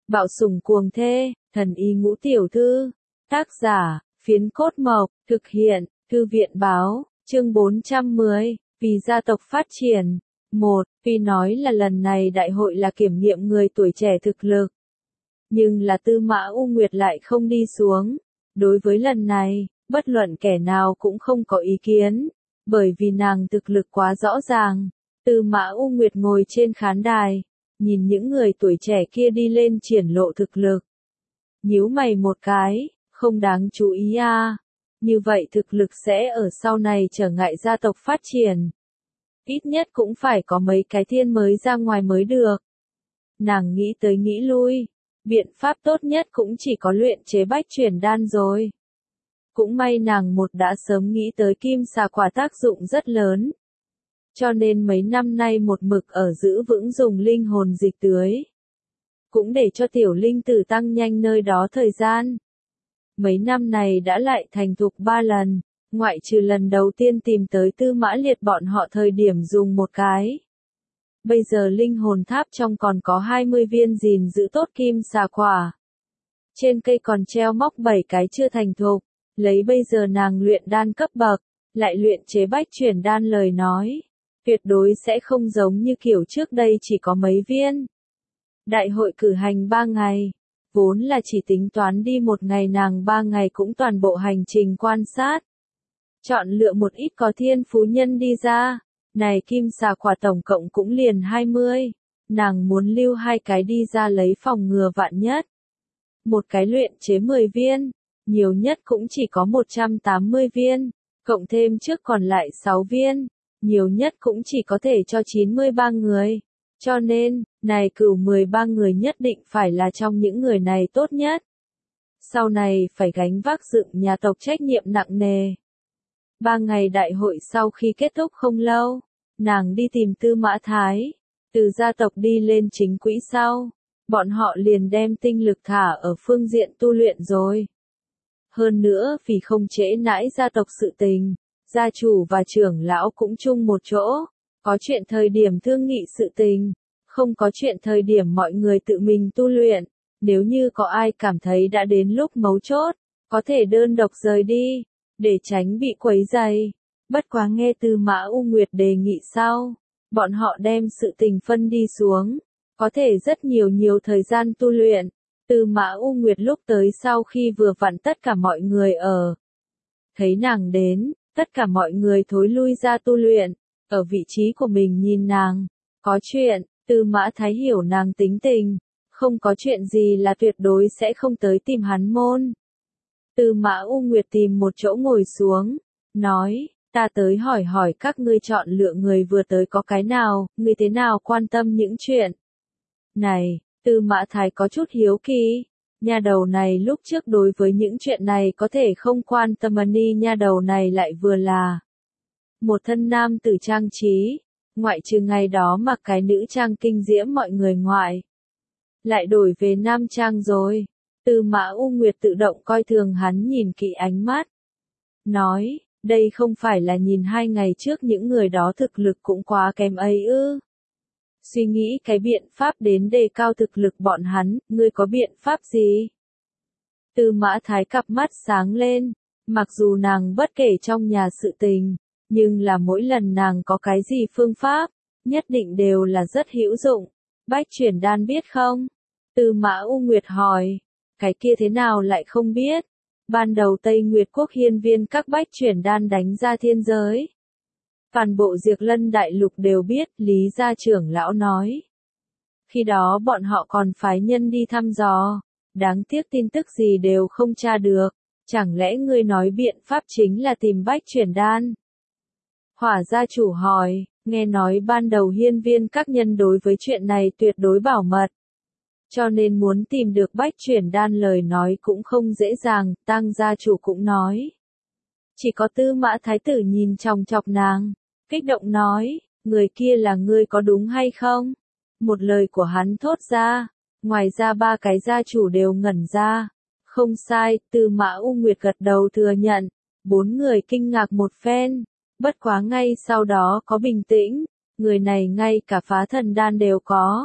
Bạo sủng cuồng thê, thần y ngũ tiểu thư. Tác giả, Phiến Cốt Mộc, thực hiện, Thư viện báo, chương 410, vì gia tộc phát triển. 1. Tuy nói là lần này đại hội là kiểm nghiệm người tuổi trẻ thực lực, nhưng là Tư Mã U Nguyệt lại không đi xuống. Đối với lần này, bất luận kẻ nào cũng không có ý kiến, bởi vì nàng thực lực quá rõ ràng. Tư Mã U Nguyệt ngồi trên khán đài, nhìn những người tuổi trẻ kia đi lên triển lộ thực lực. Nhíu mày một cái, không đáng chú ý à. Như vậy thực lực sẽ ở sau này trở ngại gia tộc phát triển. Ít nhất cũng phải có mấy cái thiên mới ra ngoài mới được. Nàng nghĩ tới nghĩ lui, biện pháp tốt nhất cũng chỉ có luyện chế bách chuyển đan rồi. Cũng may nàng đã sớm nghĩ tới kim xà quả tác dụng rất lớn. Cho nên mấy năm nay một mực ở giữ vững dùng linh hồn dịch tưới. Cũng để cho tiểu linh tử tăng nhanh nơi đó thời gian. Mấy năm này đã lại thành thục 3 lần, ngoại trừ lần đầu tiên tìm tới Tư Mã Liệt bọn họ thời điểm dùng một cái. Bây giờ linh hồn tháp trong còn có 20 viên gìn giữ tốt kim xà quả. Trên cây còn treo móc 7 cái chưa thành thục, lấy bây giờ nàng luyện đan cấp bậc, lại luyện chế bách chuyển đan lời nói. Tuyệt đối sẽ không giống như kiểu trước đây chỉ có mấy viên. Đại hội cử hành 3 ngày, vốn là chỉ tính toán đi một ngày, nàng 3 ngày cũng toàn bộ hành trình quan sát. Chọn lựa một ít có thiên phú nhân đi ra, này kim xà quả tổng cộng cũng liền 20, nàng muốn lưu 2 cái đi ra lấy phòng ngừa vạn nhất. Một cái luyện chế 10 viên, nhiều nhất cũng chỉ có 180 viên, cộng thêm trước còn lại 6 viên. Nhiều nhất cũng chỉ có thể cho 93 người. Cho nên, này cửu 13 người nhất định phải là trong những người này tốt nhất. Sau này phải gánh vác dựng nhà tộc trách nhiệm nặng nề. 3 ngày đại hội sau khi kết thúc không lâu, nàng đi tìm Tư Mã Thái. Từ gia tộc đi lên chính quỹ sau, bọn họ liền đem tinh lực thả ở phương diện tu luyện rồi. Hơn nữa vì không trễ nãi gia tộc sự tình, gia chủ và trưởng lão cũng chung một chỗ, có chuyện thời điểm thương nghị sự tình, không có chuyện thời điểm mọi người tự mình tu luyện. Nếu như có ai cảm thấy đã đến lúc mấu chốt, có thể đơn độc rời đi, để tránh bị quấy rầy. Bất quá nghe Tư Mã U Nguyệt đề nghị sau, bọn họ đem sự tình phân đi xuống, có thể rất nhiều thời gian tu luyện. Tư Mã U Nguyệt lúc tới sau khi vừa vặn tất cả mọi người ở. Thấy nàng đến, tất cả mọi người thối lui ra tu luyện, ở vị trí của mình nhìn nàng. Có chuyện, Tư Mã Thái hiểu nàng tính tình, không có chuyện gì là tuyệt đối sẽ không tới tìm hắn môn. Tư Mã U Nguyệt tìm một chỗ ngồi xuống, nói, ta tới hỏi các ngươi chọn lựa người vừa tới có cái nào, ngươi thế nào quan tâm những chuyện này. Tư Mã Thái có chút hiếu kỳ. Nha đầu này lúc trước đối với những chuyện này có thể không quan tâm, nha đầu này lại vừa là một thân nam tử trang trí, ngoại trừ ngày đó mặc cái nữ trang kinh diễm mọi người ngoại, lại đổi về nam trang rồi. Tư Mã U Nguyệt tự động coi thường hắn nhìn kỹ ánh mắt, nói, đây không phải là nhìn 2 ngày trước những người đó thực lực cũng quá kém ấy ư? Suy nghĩ cái biện pháp đến đề cao thực lực bọn hắn, ngươi có biện pháp gì? Tư Mã Thái cặp mắt sáng lên, mặc dù nàng bất kể trong nhà sự tình, nhưng là mỗi lần nàng có cái gì phương pháp, nhất định đều là rất hữu dụng. Bách chuyển đan biết không? Tư Mã U Nguyệt hỏi, cái kia thế nào lại không biết? Ban đầu Tây Nguyệt Quốc hiên viên các bách chuyển đan đánh ra thiên giới. Toàn bộ Diệp Lân Đại Lục đều biết, Lý gia trưởng lão nói. Khi đó bọn họ còn phái nhân đi thăm dò, đáng tiếc tin tức gì đều không tra được, chẳng lẽ ngươi nói biện pháp chính là tìm bách chuyển đan? Hỏa gia chủ hỏi, nghe nói ban đầu hiên viên các nhân đối với chuyện này tuyệt đối bảo mật. Cho nên muốn tìm được bách chuyển đan lời nói cũng không dễ dàng, Tang gia chủ cũng nói. Chỉ có Tư Mã Thái tử nhìn chòng chọc nàng, kích động nói, người kia là ngươi có đúng hay không? Một lời của hắn thốt ra, ngoài ra 3 cái gia chủ đều ngẩn ra. Không sai, Tư Mã U Nguyệt gật đầu thừa nhận. 4 người kinh ngạc một phen, bất quá ngay sau đó có bình tĩnh, người này ngay cả phá thần đan đều có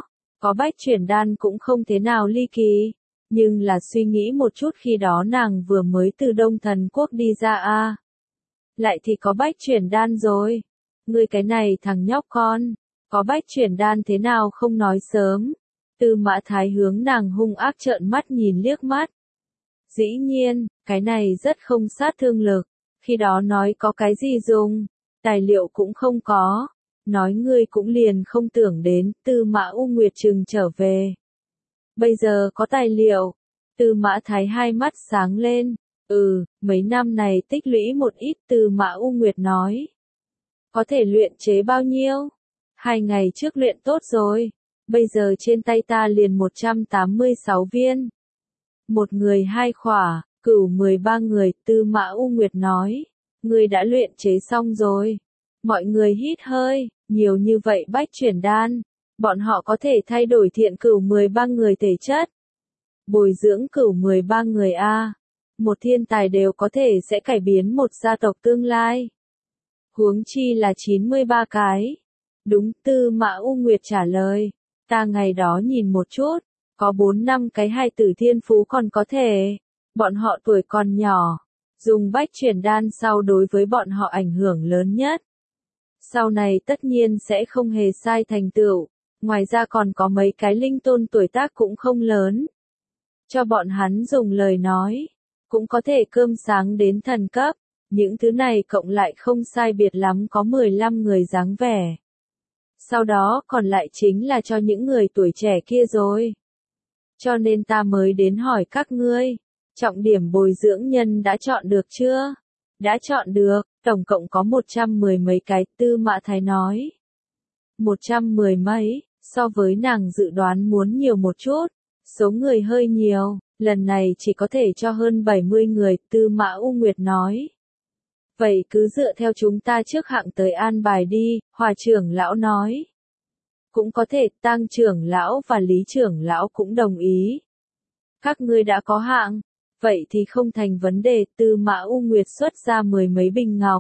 Có bách chuyển đan cũng không thế nào ly kỳ. Nhưng là suy nghĩ một chút khi đó nàng vừa mới từ Đông Thần Quốc đi ra a, lại thì có bách chuyển đan rồi. Ngươi cái này thằng nhóc con, có bách chuyển đan thế nào không nói sớm. Tư Mã Thái hướng nàng hung ác trợn mắt nhìn liếc mắt. Dĩ nhiên, cái này rất không sát thương lực. Khi đó nói có cái gì dùng, tài liệu cũng không có. Nói ngươi cũng liền không tưởng đến, Tư Mã U Nguyệt Trừng trở về. Bây giờ có tài liệu. Tư Mã Thái hai mắt sáng lên. Mấy năm này tích lũy một ít, Tư Mã U Nguyệt nói. Có thể luyện chế bao nhiêu? 2 ngày trước luyện tốt rồi. Bây giờ trên tay ta liền 186 viên. Một người 2 khỏa, cửu 13 người, Tư Mã U Nguyệt nói. Ngươi đã luyện chế xong rồi. Mọi người hít hơi, nhiều như vậy bách chuyển đan. Bọn họ có thể thay đổi thiện cửu 13 người thể chất. Bồi dưỡng cửu 13 người a. Một thiên tài đều có thể sẽ cải biến một gia tộc tương lai. Huống chi là 93 cái. Đúng, Tư Mã U Nguyệt trả lời. Ta ngày đó nhìn một chút, có 4-5 cái hài tử thiên phú còn có thể. Bọn họ tuổi còn nhỏ. Dùng bách chuyển đan sau đối với bọn họ ảnh hưởng lớn nhất. Sau này tất nhiên sẽ không hề sai thành tựu. Ngoài ra còn có mấy cái linh tôn tuổi tác cũng không lớn. Cho bọn hắn dùng lời nói, cũng có thể cơm sáng đến thần cấp. Những thứ này cộng lại không sai biệt lắm có 15 người dáng vẻ. Sau đó còn lại chính là cho những người tuổi trẻ kia rồi. Cho nên ta mới đến hỏi các ngươi, trọng điểm bồi dưỡng nhân đã chọn được chưa? Đã chọn được, tổng cộng có 110 mấy cái, Tư Mã Thái nói. 110 mấy, so với nàng dự đoán muốn nhiều một chút, số người hơi nhiều, lần này chỉ có thể cho hơn 70 người, Tư Mã U Nguyệt nói. Vậy cứ dựa theo chúng ta trước hạng tới an bài đi, Hòa trưởng lão nói. Cũng có thể, Tang trưởng lão và Lý trưởng lão cũng đồng ý. Các ngươi đã có hạng, vậy thì không thành vấn đề, Tư Mã U Nguyệt xuất ra 10 mấy bình ngọc.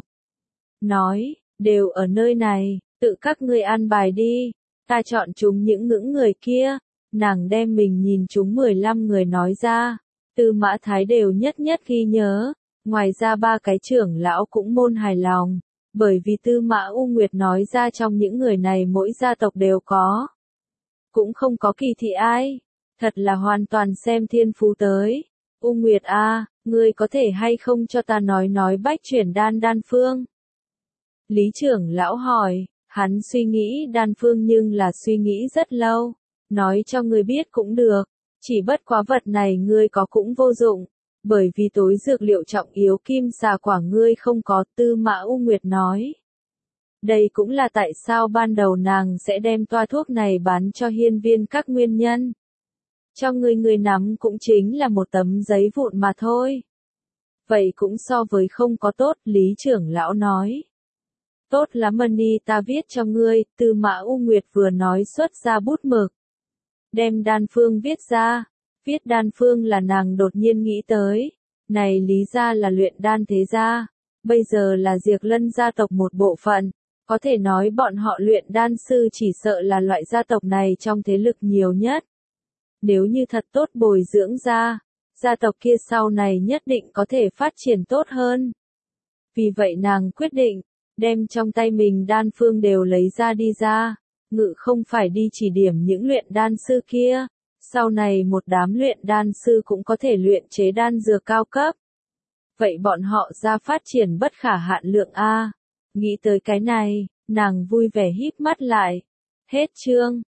Nói, đều ở nơi này, tự các ngươi an bài đi, ta chọn chúng những ngưỡng người kia. Nàng đem mình nhìn chúng 15 người nói ra, Tư Mã Thái đều nhất nhất ghi nhớ. Ngoài ra 3 cái trưởng lão cũng môn hài lòng, bởi vì Tư Mã U Nguyệt nói ra trong những người này mỗi gia tộc đều có. Cũng không có kỳ thị ai, thật là hoàn toàn xem thiên phú tới. U Nguyệt a, ngươi có thể hay không cho ta nói bách chuyển đan phương? Lý trưởng lão hỏi, hắn suy nghĩ đan phương nhưng là suy nghĩ rất lâu, nói cho ngươi biết cũng được, chỉ bất quá vật này ngươi có cũng vô dụng. Bởi vì tối dược liệu trọng yếu kim xà quả ngươi không có, Tư Mã U Nguyệt nói. Đây cũng là tại sao ban đầu nàng sẽ đem toa thuốc này bán cho hiên viên các nguyên nhân. Cho ngươi nắm cũng chính là một tấm giấy vụn mà thôi. Vậy cũng so với không có tốt, Lý trưởng lão nói. Tốt lắm Mani, ta viết cho ngươi, Tư Mã U Nguyệt vừa nói xuất ra bút mực. Đem đan phương viết ra. Viết đan phương là nàng đột nhiên nghĩ tới. Này Lý gia là luyện đan thế gia. Bây giờ là Diệp Lân gia tộc một bộ phận. Có thể nói bọn họ luyện đan sư chỉ sợ là loại gia tộc này trong thế lực nhiều nhất. Nếu như thật tốt bồi dưỡng ra, gia tộc kia sau này nhất định có thể phát triển tốt hơn. Vì vậy nàng quyết định, đem trong tay mình đan phương đều lấy ra đi ra. Ngự không phải đi chỉ điểm những luyện đan sư kia. Sau này một đám luyện đan sư cũng có thể luyện chế đan dược cao cấp. Vậy bọn họ ra phát triển bất khả hạn lượng a. Nghĩ tới cái này, nàng vui vẻ híp mắt lại. Hết chương.